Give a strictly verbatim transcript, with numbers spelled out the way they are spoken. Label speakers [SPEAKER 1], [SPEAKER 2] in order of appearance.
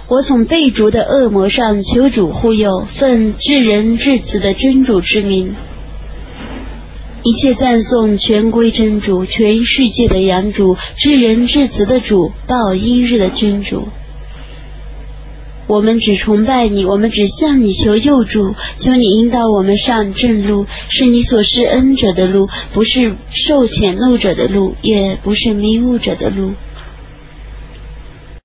[SPEAKER 1] 我从被逐的恶魔上求主护佑，奉至仁至慈的真主之名。一切赞颂全归真主，全世界的养主，至仁至慈的主，报应日的君主。我们只崇拜你，我们只向你求救助，求你引导我们上正路，是你所施恩者的路，不是受谴怒者的路，也不是迷雾者的路。